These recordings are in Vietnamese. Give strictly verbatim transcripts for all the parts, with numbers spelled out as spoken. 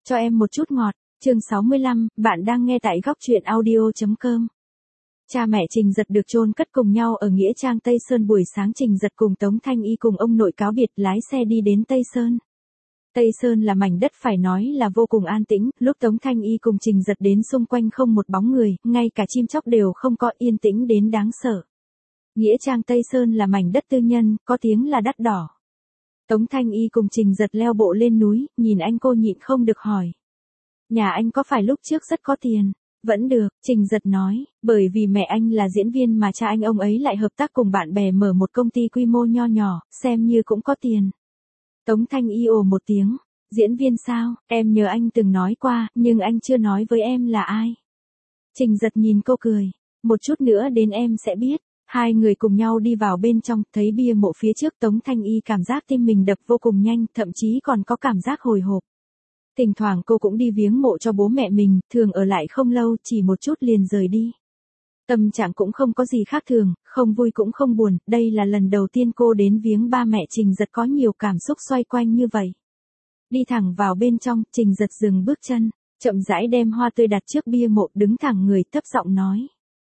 Cho em một chút ngọt, chương sáu mươi lăm, bạn đang nghe tại góc truyện audio.com. Cha mẹ Trình Giật được chôn cất cùng nhau ở nghĩa trang Tây Sơn. Buổi sáng Trình Giật cùng Tống Thanh Y cùng ông nội cáo biệt lái xe đi đến Tây Sơn. Tây Sơn là mảnh đất phải nói là vô cùng an tĩnh, lúc Tống Thanh Y cùng Trình Giật đến xung quanh không một bóng người, ngay cả chim chóc đều không có, yên tĩnh đến đáng sợ. Nghĩa trang Tây Sơn là mảnh đất tư nhân, có tiếng là đắt đỏ. Tống Thanh Y cùng Trình Giật leo bộ lên núi, nhìn anh cô nhịn không được hỏi. Nhà anh có phải lúc trước rất có tiền? Vẫn được, Trình Giật nói, bởi vì mẹ anh là diễn viên mà cha anh ông ấy lại hợp tác cùng bạn bè mở một công ty quy mô nho nhỏ, xem như cũng có tiền. Tống Thanh Y ồ một tiếng, diễn viên sao, em nhớ anh từng nói qua, nhưng anh chưa nói với em là ai. Trình Giật nhìn cô cười, một chút nữa đến em sẽ biết. Hai người cùng nhau đi vào bên trong, thấy bia mộ phía trước Tống Thanh Y cảm giác tim mình đập vô cùng nhanh, thậm chí còn có cảm giác hồi hộp. Thỉnh thoảng cô cũng đi viếng mộ cho bố mẹ mình, thường ở lại không lâu, chỉ một chút liền rời đi. Tâm trạng cũng không có gì khác thường, không vui cũng không buồn, đây là lần đầu tiên cô đến viếng ba mẹ. Trình Giật có nhiều cảm xúc xoay quanh như vậy. Đi thẳng vào bên trong, Trình Giật dừng bước chân, chậm rãi đem hoa tươi đặt trước bia mộ, đứng thẳng người, thấp giọng nói.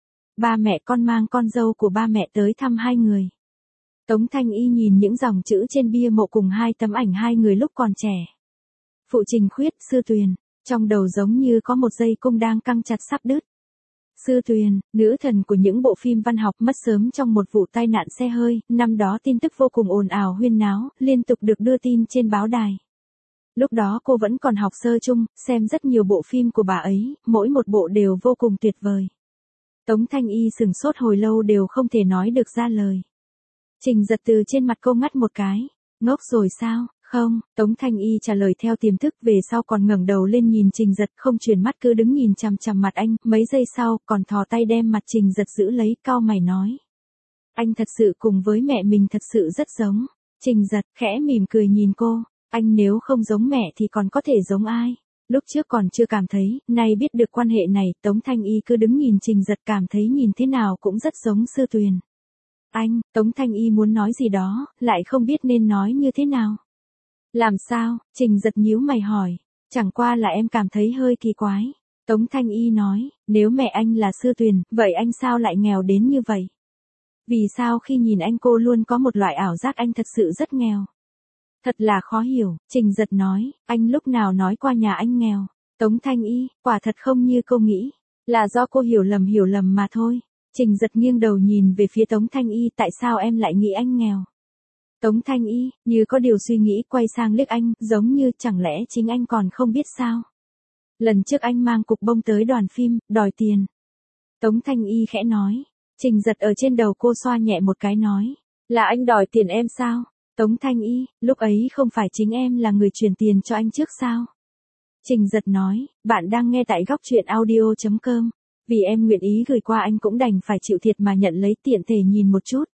Ba mẹ con mang con dâu của ba mẹ tới thăm hai người. Tống Thanh Y nhìn những dòng chữ trên bia mộ cùng hai tấm ảnh hai người lúc còn trẻ. Phụ Trình Khuyết, Sư Tuyền, trong đầu giống như có một dây cung đang căng chặt sắp đứt. Sư Tuyền, nữ thần của những bộ phim văn học, mất sớm trong một vụ tai nạn xe hơi, năm đó tin tức vô cùng ồn ào huyên náo, liên tục được đưa tin trên báo đài. Lúc đó cô vẫn còn học sơ chung, xem rất nhiều bộ phim của bà ấy, mỗi một bộ đều vô cùng tuyệt vời. Tống Thanh Y sừng sốt hồi lâu đều không thể nói được ra lời. Trình Giật từ trên mặt cô ngắt một cái. Ngốc rồi sao? Không, Tống Thanh Y trả lời theo tiềm thức, về sau còn ngẩng đầu lên nhìn Trình Giật, không chuyển mắt cứ đứng nhìn chằm chằm mặt anh, mấy giây sau còn thò tay đem mặt Trình Giật giữ lấy, cau mày nói. Anh thật sự cùng với mẹ mình thật sự rất giống. Trình Giật khẽ mỉm cười nhìn cô, anh nếu không giống mẹ thì còn có thể giống ai? Lúc trước còn chưa cảm thấy, nay biết được quan hệ này, Tống Thanh Y cứ đứng nhìn Trình Giật, cảm thấy nhìn thế nào cũng rất giống Sư Tuyền. Anh, Tống Thanh Y muốn nói gì đó, lại không biết nên nói như thế nào. Làm sao? Trình Giật nhíu mày hỏi. Chẳng qua là em cảm thấy hơi kỳ quái. Tống Thanh Y nói, nếu mẹ anh là Sư Tuyền, vậy anh sao lại nghèo đến như vậy? Vì sao khi nhìn anh cô luôn có một loại ảo giác anh thật sự rất nghèo? Thật là khó hiểu, Trình Giật nói, anh lúc nào nói qua nhà anh nghèo. Tống Thanh Y, quả thật không như cô nghĩ, là do cô hiểu lầm hiểu lầm mà thôi. Trình Giật nghiêng đầu nhìn về phía Tống Thanh Y, tại sao em lại nghĩ anh nghèo? Tống Thanh Y, như có điều suy nghĩ, quay sang liếc anh, giống như chẳng lẽ chính anh còn không biết sao? Lần trước anh mang cục bông tới đoàn phim, đòi tiền. Tống Thanh Y khẽ nói, Trình Giật ở trên đầu cô xoa nhẹ một cái nói, là anh đòi tiền em sao? Tống Thanh Y, lúc ấy không phải chính em là người chuyển tiền cho anh trước sao? Trình Giật nói, bạn đang nghe tại góc truyện audio.com, vì em nguyện ý gửi qua anh cũng đành phải chịu thiệt mà nhận lấy, tiện thể nhìn một chút.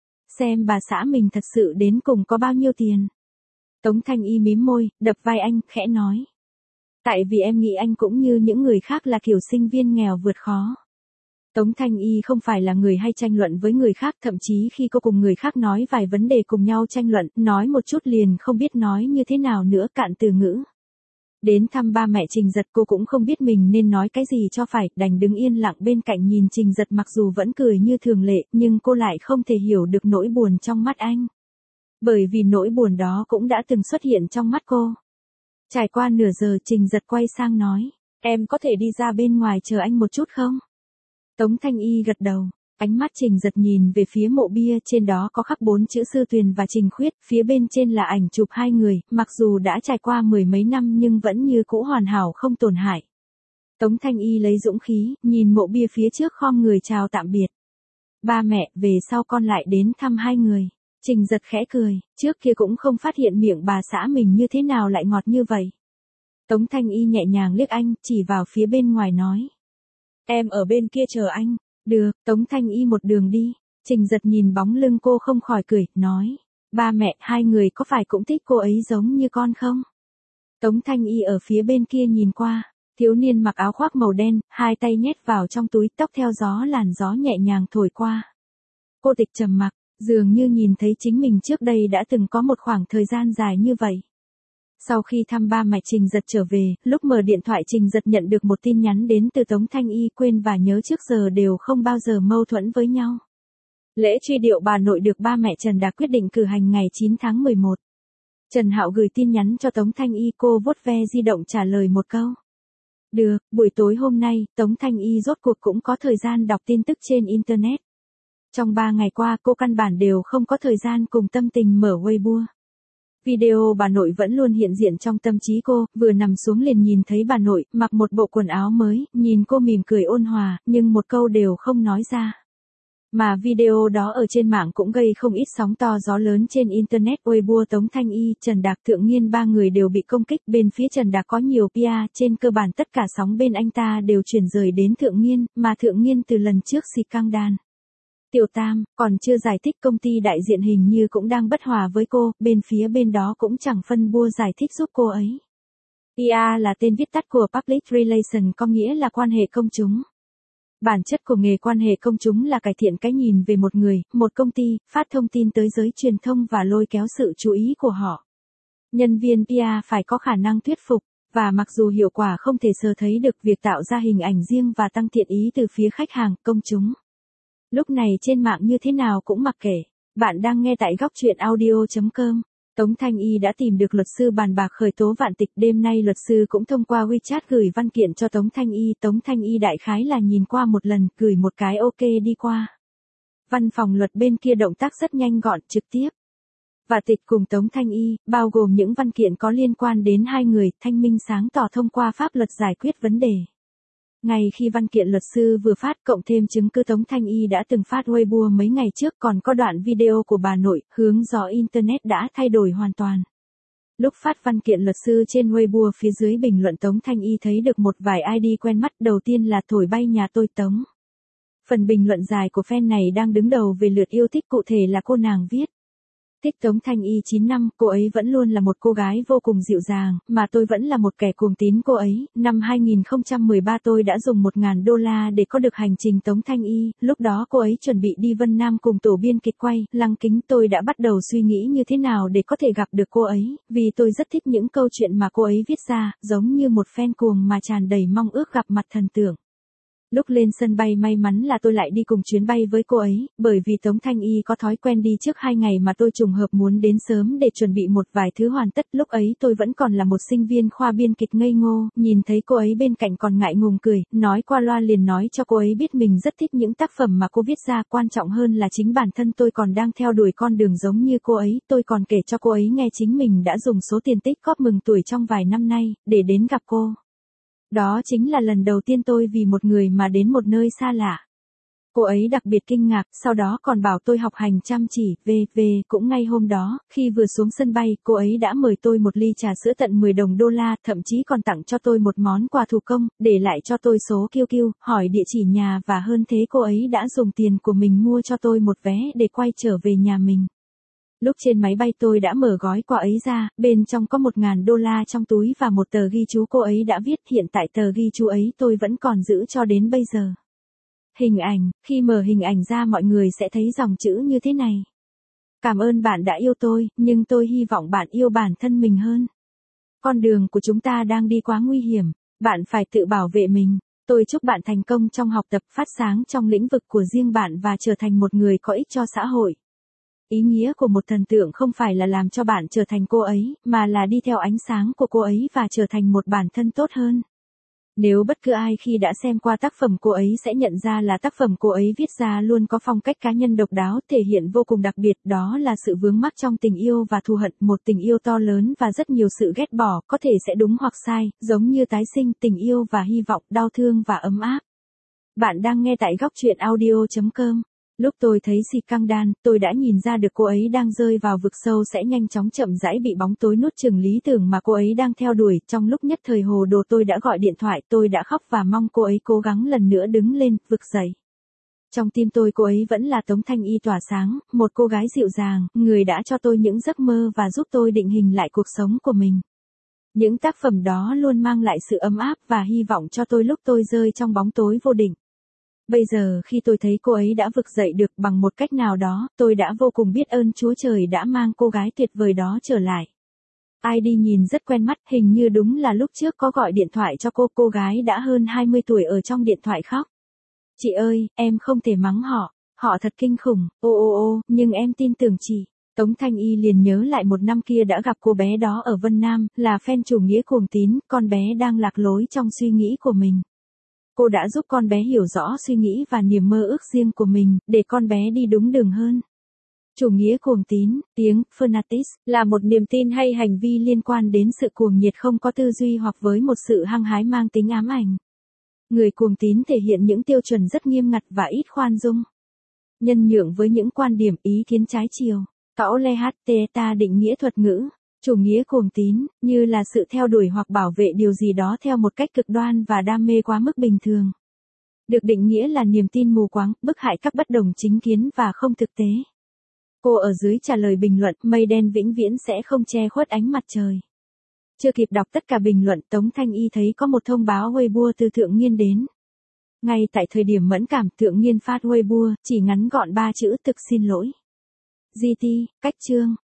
Xem bà xã mình thật sự đến cùng có bao nhiêu tiền. Tống Thanh Y mím môi, đập vai anh, khẽ nói. Tại vì em nghĩ anh cũng như những người khác là kiểu sinh viên nghèo vượt khó. Tống Thanh Y không phải là người hay tranh luận với người khác, thậm chí khi cô cùng người khác nói vài vấn đề cùng nhau tranh luận, nói một chút liền không biết nói như thế nào nữa, cạn từ ngữ. Đến thăm ba mẹ Trình Giật cô cũng không biết mình nên nói cái gì cho phải, đành đứng yên lặng bên cạnh nhìn Trình Giật, mặc dù vẫn cười như thường lệ, nhưng cô lại không thể hiểu được nỗi buồn trong mắt anh. Bởi vì nỗi buồn đó cũng đã từng xuất hiện trong mắt cô. Trải qua nửa giờ, Trình Giật quay sang nói, em có thể đi ra bên ngoài chờ anh một chút không? Tống Thanh Y gật đầu, ánh mắt Trình Giật nhìn về phía mộ bia, trên đó có khắc bốn chữ Sư Tuyền và Trình Khuyết, phía bên trên là ảnh chụp hai người, mặc dù đã trải qua mười mấy năm nhưng vẫn như cũ hoàn hảo không tổn hại. Tống Thanh Y lấy dũng khí, nhìn mộ bia phía trước, khom người chào tạm biệt. Ba mẹ, về sau con lại đến thăm hai người. Trình Giật khẽ cười, trước kia cũng không phát hiện miệng bà xã mình như thế nào lại ngọt như vậy. Tống Thanh Y nhẹ nhàng liếc anh, chỉ vào phía bên ngoài nói. Em ở bên kia chờ anh. Được, Tống Thanh Y một đường đi. Trình Giật nhìn bóng lưng cô không khỏi cười, nói. Ba mẹ, hai người có phải cũng thích cô ấy giống như con không? Tống Thanh Y ở phía bên kia nhìn qua. Thiếu niên mặc áo khoác màu đen, hai tay nhét vào trong túi, tóc theo gió làn gió nhẹ nhàng thổi qua. Cô Tịch trầm mặc, dường như nhìn thấy chính mình trước đây đã từng có một khoảng thời gian dài như vậy. Sau khi thăm ba mẹ Trình Giật trở về, lúc mở điện thoại Trình Giật nhận được một tin nhắn đến từ Tống Thanh Y, quên và nhớ trước giờ đều không bao giờ mâu thuẫn với nhau. Lễ truy điệu bà nội được ba mẹ Trần đã quyết định cử hành ngày chín tháng mười một. Trần Hạo gửi tin nhắn cho Tống Thanh Y, cô vuốt ve di động trả lời một câu. Được, buổi tối hôm nay, Tống Thanh Y rốt cuộc cũng có thời gian đọc tin tức trên Internet. Trong ba ngày qua cô căn bản đều không có thời gian cùng tâm tình mở Weibo. Video bà nội vẫn luôn hiện diện trong tâm trí cô, vừa nằm xuống liền nhìn thấy bà nội, mặc một bộ quần áo mới, nhìn cô mỉm cười ôn hòa, nhưng một câu đều không nói ra. Mà video đó ở trên mạng cũng gây không ít sóng to gió lớn trên Internet. Weibo Tống Thanh Y, Trần Đạc, Thượng Nghiên ba người đều bị công kích. Bên phía Trần Đạc có nhiều pê e, trên cơ bản tất cả sóng bên anh ta đều chuyển rời đến Thượng Nghiên, mà Thượng Nghiên từ lần trước xì căng đan. Tiểu Tam, còn chưa giải thích công ty đại diện hình như cũng đang bất hòa với cô, bên phía bên đó cũng chẳng phân bua giải thích giúp cô ấy. pê e là tên viết tắt của Public Relations, có nghĩa là quan hệ công chúng. Bản chất của nghề quan hệ công chúng là cải thiện cái nhìn về một người, một công ty, phát thông tin tới giới truyền thông và lôi kéo sự chú ý của họ. Nhân viên pê e phải có khả năng thuyết phục, và mặc dù hiệu quả không thể sờ thấy được việc tạo ra hình ảnh riêng và tăng thiện ý từ phía khách hàng, công chúng. Lúc này trên mạng như thế nào cũng mặc kệ. Bạn đang nghe tại góc truyện audio chấm com. Tống Thanh Y đã tìm được luật sư bàn bạc khởi tố Vạn Tịch. Đêm nay luật sư cũng thông qua WeChat gửi văn kiện cho Tống Thanh Y. Tống Thanh Y đại khái là nhìn qua một lần, gửi một cái ok đi qua. Văn phòng luật bên kia động tác rất nhanh gọn, trực tiếp. Vạn Tịch cùng Tống Thanh Y, bao gồm những văn kiện có liên quan đến hai người, thanh minh sáng tỏ thông qua pháp luật giải quyết vấn đề. Ngay khi văn kiện luật sư vừa phát, cộng thêm chứng cứ Tống Thanh Y đã từng phát Weibo mấy ngày trước, còn có đoạn video của bà nội, hướng gió Internet đã thay đổi hoàn toàn. Lúc phát văn kiện luật sư trên Weibo, phía dưới bình luận Tống Thanh Y thấy được một vài i đê quen mắt, đầu tiên là thổi bay nhà tôi Tống. Phần bình luận dài của fan này đang đứng đầu về lượt yêu thích, cụ thể là cô nàng viết. Thích Tống Thanh Y chín năm, cô ấy vẫn luôn là một cô gái vô cùng dịu dàng, mà tôi vẫn là một kẻ cuồng tín cô ấy. Năm hai nghìn không trăm mười ba tôi đã dùng một nghìn đô la để có được hành trình Tống Thanh Y, lúc đó cô ấy chuẩn bị đi Vân Nam cùng tổ biên kịch quay, Lăng Kính. Tôi đã bắt đầu suy nghĩ như thế nào để có thể gặp được cô ấy, vì tôi rất thích những câu chuyện mà cô ấy viết ra, giống như một fan cuồng mà tràn đầy mong ước gặp mặt thần tượng. Lúc lên sân bay may mắn là tôi lại đi cùng chuyến bay với cô ấy, bởi vì Tống Thanh Y có thói quen đi trước hai ngày mà tôi trùng hợp muốn đến sớm để chuẩn bị một vài thứ hoàn tất. Lúc ấy tôi vẫn còn là một sinh viên khoa biên kịch ngây ngô, nhìn thấy cô ấy bên cạnh còn ngại ngùng cười, nói qua loa liền nói cho cô ấy biết mình rất thích những tác phẩm mà cô viết ra, quan trọng hơn là chính bản thân tôi còn đang theo đuổi con đường giống như cô ấy. Tôi còn kể cho cô ấy nghe chính mình đã dùng số tiền tích góp mừng tuổi trong vài năm nay, để đến gặp cô. Đó chính là lần đầu tiên tôi vì một người mà đến một nơi xa lạ. Cô ấy đặc biệt kinh ngạc, sau đó còn bảo tôi học hành chăm chỉ, về, về, cũng ngay hôm đó, khi vừa xuống sân bay, cô ấy đã mời tôi một ly trà sữa tận mười đồng đô la, thậm chí còn tặng cho tôi một món quà thủ công, để lại cho tôi số quy quy, hỏi địa chỉ nhà và hơn thế cô ấy đã dùng tiền của mình mua cho tôi một vé để quay trở về nhà mình. Lúc trên máy bay tôi đã mở gói quà ấy ra, bên trong có một nghìn đô la trong túi và một tờ ghi chú cô ấy đã viết, hiện tại tờ ghi chú ấy tôi vẫn còn giữ cho đến bây giờ. Hình ảnh, khi mở hình ảnh ra mọi người sẽ thấy dòng chữ như thế này. Cảm ơn bạn đã yêu tôi, nhưng tôi hy vọng bạn yêu bản thân mình hơn. Con đường của chúng ta đang đi quá nguy hiểm, bạn phải tự bảo vệ mình. Tôi chúc bạn thành công trong học tập, phát sáng trong lĩnh vực của riêng bạn và trở thành một người có ích cho xã hội. Ý nghĩa của một thần tượng không phải là làm cho bạn trở thành cô ấy, mà là đi theo ánh sáng của cô ấy và trở thành một bản thân tốt hơn. Nếu bất cứ ai khi đã xem qua tác phẩm cô ấy sẽ nhận ra là tác phẩm cô ấy viết ra luôn có phong cách cá nhân độc đáo, thể hiện vô cùng đặc biệt, đó là sự vướng mắc trong tình yêu và thù hận, một tình yêu to lớn và rất nhiều sự ghét bỏ, có thể sẽ đúng hoặc sai, giống như tái sinh, tình yêu và hy vọng, đau thương và ấm áp. Bạn đang nghe tại góc truyện audio chấm com. Lúc tôi thấy xì căng đan, tôi đã nhìn ra được cô ấy đang rơi vào vực sâu sẽ nhanh chóng chậm rãi bị bóng tối nuốt chửng lý tưởng mà cô ấy đang theo đuổi. Trong lúc nhất thời hồ đồ tôi đã gọi điện thoại, tôi đã khóc và mong cô ấy cố gắng lần nữa đứng lên, vực dậy. Trong tim tôi cô ấy vẫn là Tống Thanh Y tỏa sáng, một cô gái dịu dàng, người đã cho tôi những giấc mơ và giúp tôi định hình lại cuộc sống của mình. Những tác phẩm đó luôn mang lại sự ấm áp và hy vọng cho tôi lúc tôi rơi trong bóng tối vô định. Bây giờ khi tôi thấy cô ấy đã vực dậy được bằng một cách nào đó, tôi đã vô cùng biết ơn Chúa Trời đã mang cô gái tuyệt vời đó trở lại. i đê nhìn rất quen mắt, hình như đúng là lúc trước có gọi điện thoại cho cô, cô gái đã hơn hai mươi tuổi ở trong điện thoại khóc. Chị ơi, em không thể mắng họ, họ thật kinh khủng, ô ô ô, nhưng em tin tưởng chị. Tống Thanh Y liền nhớ lại một năm kia đã gặp cô bé đó ở Vân Nam, là fan chủ nghĩa cuồng tín, con bé đang lạc lối trong suy nghĩ của mình. Cô đã giúp con bé hiểu rõ suy nghĩ và niềm mơ ước riêng của mình, để con bé đi đúng đường hơn. Chủ nghĩa cuồng tín, tiếng fanatics, là một niềm tin hay hành vi liên quan đến sự cuồng nhiệt không có tư duy hoặc với một sự hăng hái mang tính ám ảnh. Người cuồng tín thể hiện những tiêu chuẩn rất nghiêm ngặt và ít khoan dung. Nhân nhượng với những quan điểm ý kiến trái chiều. Cão Lê hát tê ta định nghĩa thuật ngữ, chủ nghĩa cuồng tín, như là sự theo đuổi hoặc bảo vệ điều gì đó theo một cách cực đoan và đam mê quá mức bình thường. Được định nghĩa là niềm tin mù quáng, bức hại các bất đồng chính kiến và không thực tế. Cô ở dưới trả lời bình luận, mây đen vĩnh viễn sẽ không che khuất ánh mặt trời. Chưa kịp đọc tất cả bình luận, Tống Thanh Y thấy có một thông báo Weibo từ Thượng Nghiên đến. Ngay tại thời điểm mẫn cảm, Thượng Nghiên phát Weibo, chỉ ngắn gọn ba chữ thực xin lỗi. giê tê, cách chương.